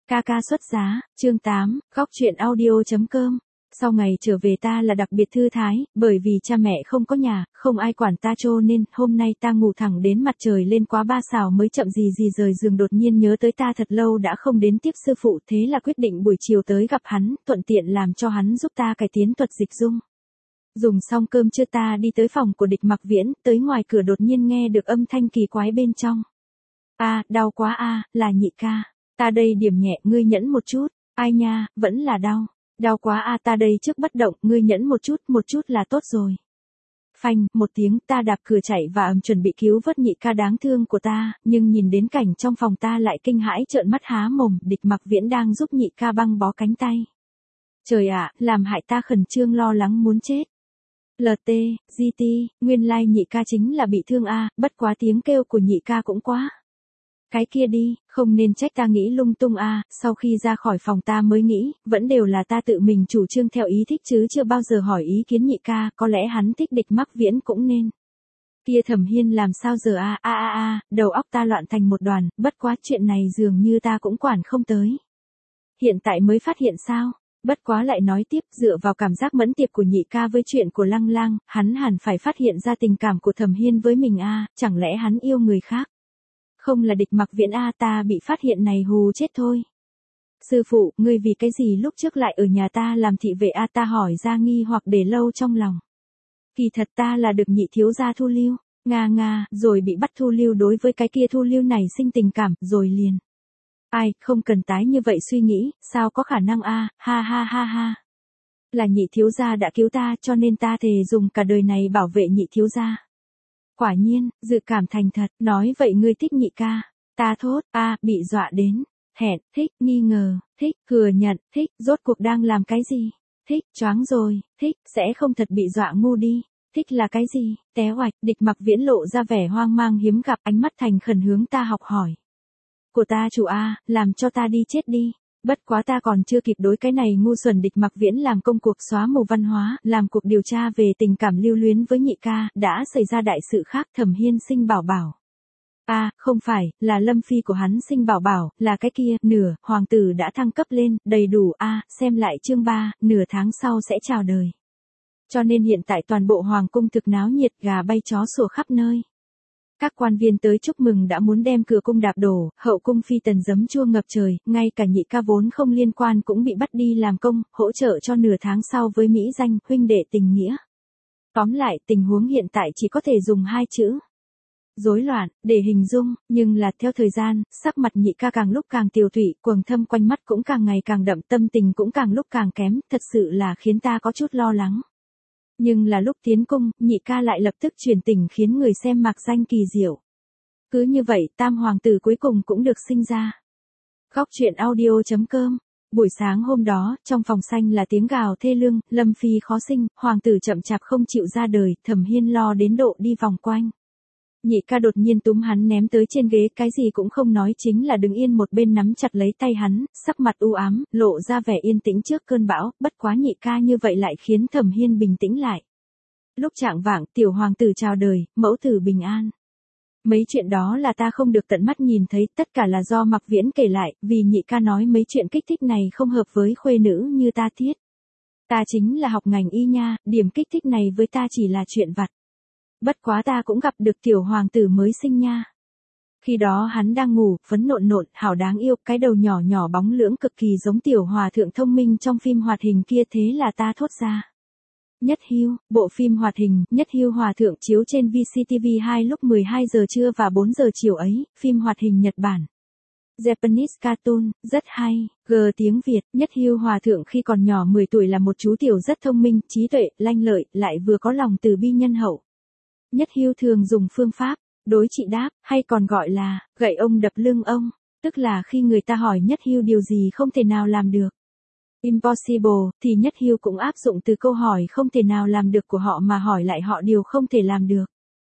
Ca ca xuất giá, chương 8, góc truyện audio.com. Sau ngày trở về ta là đặc biệt thư thái, bởi vì cha mẹ không có nhà, không ai quản ta cho nên hôm nay ta ngủ thẳng đến mặt trời lên quá 3 xào mới chậm gì rời giường, đột nhiên nhớ tới ta thật lâu đã không đến tiếp sư phụ, thế là quyết định buổi chiều tới gặp hắn, thuận tiện làm cho hắn giúp ta cải tiến thuật dịch dung. Dùng xong cơm trưa ta đi tới phòng của Địch Mặc Viễn, tới ngoài cửa đột nhiên nghe được âm thanh kỳ quái bên trong. Đau quá là nhị ca. Ta đây điểm nhẹ, ngươi nhẫn một chút. Ai nha, vẫn là đau. Đau quá ta đây trước bất động, ngươi nhẫn một chút là tốt rồi. Phanh, một tiếng ta đạp cửa chạy và chuẩn bị cứu vớt nhị ca đáng thương của ta, nhưng nhìn đến cảnh trong phòng ta lại kinh hãi trợn mắt há mồm, Địch Mặc Viễn đang giúp nhị ca băng bó cánh tay. Trời ạ, làm hại ta khẩn trương lo lắng muốn chết. LT, GT, nguyên lai nhị ca chính là bị thương bất quá tiếng kêu của nhị ca cũng quá. Cái kia đi, không nên trách ta nghĩ lung tung sau khi ra khỏi phòng ta mới nghĩ, vẫn đều là ta tự mình chủ trương theo ý thích chứ chưa bao giờ hỏi ý kiến nhị ca, có lẽ hắn thích Địch Mặc Viễn cũng nên. Kia Thẩm Hiên làm sao giờ đầu óc ta loạn thành một đoàn, bất quá chuyện này dường như ta cũng quản không tới. Hiện tại mới phát hiện sao? Bất quá lại nói tiếp, dựa vào cảm giác mẫn tiệp của nhị ca với chuyện của Lăng Lang, hắn hẳn phải phát hiện ra tình cảm của Thẩm Hiên với mình chẳng lẽ hắn yêu người khác? Không là Địch Mặc Viễn ta bị phát hiện này hù chết thôi. Sư phụ, ngươi vì cái gì lúc trước lại ở nhà ta làm thị vệ ta hỏi ra nghi hoặc để lâu trong lòng. Kỳ thật ta là được nhị thiếu gia thu lưu, rồi bị bắt thu lưu, đối với cái kia thu lưu này sinh tình cảm, rồi liền. Không cần tái như vậy suy nghĩ, sao có khả năng ha. Là nhị thiếu gia đã cứu ta cho nên ta thề dùng cả đời này bảo vệ nhị thiếu gia. Quả nhiên, dự cảm thành thật, nói vậy ngươi thích nhị ca. Ta thốt, bị dọa đến. Hẹn, thích, nghi ngờ, thích, thừa nhận, thích, rốt cuộc đang làm cái gì? Thích, choáng rồi, thích, sẽ không thật bị dọa ngu đi. Thích là cái gì? Té oạch, Địch Mặc Viễn lộ ra vẻ hoang mang hiếm gặp, ánh mắt thành khẩn hướng ta học hỏi. Của ta chủ làm cho ta đi chết đi. Bất quá ta còn chưa kịp đối cái này ngu xuẩn Địch Mặc Viễn làm công cuộc xóa mù văn hóa, làm cuộc điều tra về tình cảm lưu luyến với nhị ca, đã xảy ra đại sự khác, Thẩm Hiên sinh bảo bảo. Không phải, là Lâm Phi của hắn sinh bảo bảo, là cái kia, nửa, hoàng tử đã thăng cấp lên, đầy đủ xem lại chương 3, nửa tháng sau sẽ chào đời. Cho nên hiện tại toàn bộ hoàng cung thực náo nhiệt, gà bay chó sủa khắp nơi. Các quan viên tới chúc mừng đã muốn đem cửa cung đạp đổ, hậu cung phi tần giấm chua ngập trời, ngay cả nhị ca vốn không liên quan cũng bị bắt đi làm công, hỗ trợ cho nửa tháng sau với mỹ danh, huynh đệ tình nghĩa. Tóm lại, tình huống hiện tại chỉ có thể dùng 2 chữ. Rối loạn, để hình dung, nhưng là theo thời gian, sắc mặt nhị ca càng lúc càng tiều tụy, quầng thâm quanh mắt cũng càng ngày càng đậm, tâm tình cũng càng lúc càng kém, thật sự là khiến ta có chút lo lắng. Nhưng là lúc tiến cung, nhị ca lại lập tức truyền tình khiến người xem mạc danh kỳ diệu. Cứ như vậy, tam hoàng tử cuối cùng cũng được sinh ra. Góc truyện audio.com. Buổi sáng hôm đó, trong phòng xanh là tiếng gào thê lương, Lâm Phi khó sinh, hoàng tử chậm chạp không chịu ra đời, Thẩm Hiên lo đến độ đi vòng quanh. Nhị ca đột nhiên túm hắn ném tới trên ghế, cái gì cũng không nói, chính là đứng yên một bên nắm chặt lấy tay hắn, sắc mặt u ám, lộ ra vẻ yên tĩnh trước cơn bão, bất quá nhị ca như vậy lại khiến Thẩm Hiên bình tĩnh lại. Lúc trạng vạng, tiểu hoàng tử chào đời, mẫu tử bình an. Mấy chuyện đó là ta không được tận mắt nhìn thấy, tất cả là do Mặc Viễn kể lại, vì nhị ca nói mấy chuyện kích thích này không hợp với khuê nữ như ta thiết. Ta chính là học ngành y nha, điểm kích thích này với ta chỉ là chuyện vặt. Bất quá ta cũng gặp được tiểu hoàng tử mới sinh nha. Khi đó hắn đang ngủ, phấn nộn, hảo đáng yêu, cái đầu nhỏ nhỏ bóng lưỡng cực kỳ giống tiểu hòa thượng thông minh trong phim hoạt hình kia, thế là ta thốt ra. Nhất Hưu, bộ phim hoạt hình, Nhất Hưu hòa thượng chiếu trên VCTV2 lúc 12 giờ trưa và 4 giờ chiều ấy, phim hoạt hình Nhật Bản. Japanese cartoon, rất hay, tiếng Việt, Nhất Hưu hòa thượng khi còn nhỏ 10 tuổi là một chú tiểu rất thông minh, trí tuệ, lanh lợi, lại vừa có lòng từ bi nhân hậu. Nhất Hưu thường dùng phương pháp, đối trị đáp, hay còn gọi là, gậy ông đập lưng ông, tức là khi người ta hỏi Nhất Hưu điều gì không thể nào làm được. Impossible, thì Nhất Hưu cũng áp dụng từ câu hỏi không thể nào làm được của họ mà hỏi lại họ điều không thể làm được.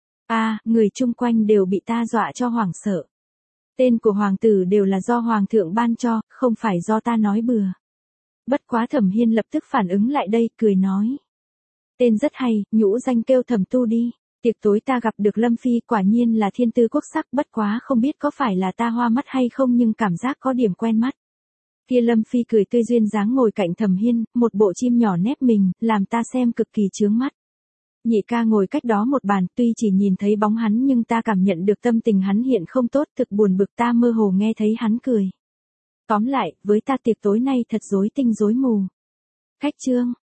Người chung quanh đều bị ta dọa cho hoảng sợ. Tên của hoàng tử đều là do hoàng thượng ban cho, không phải do ta nói bừa. Bất quá Thẩm Hiên lập tức phản ứng lại đây, cười nói. Tên rất hay, nhũ danh kêu Thẩm Tu đi. Tiệc tối ta gặp được Lâm Phi, quả nhiên là thiên tư quốc sắc, bất quá không biết có phải là ta hoa mắt hay không, nhưng cảm giác có điểm quen mắt. Kia Lâm Phi cười tươi duyên dáng ngồi cạnh Thẩm Hiên, một bộ chim nhỏ nép mình, làm ta xem cực kỳ chướng mắt. Nhị ca ngồi cách đó một bàn, tuy chỉ nhìn thấy bóng hắn nhưng ta cảm nhận được tâm tình hắn hiện không tốt, thực buồn bực, ta mơ hồ nghe thấy hắn cười. Tóm lại, với ta tiệc tối nay thật rối tinh rối mù. Khách trương,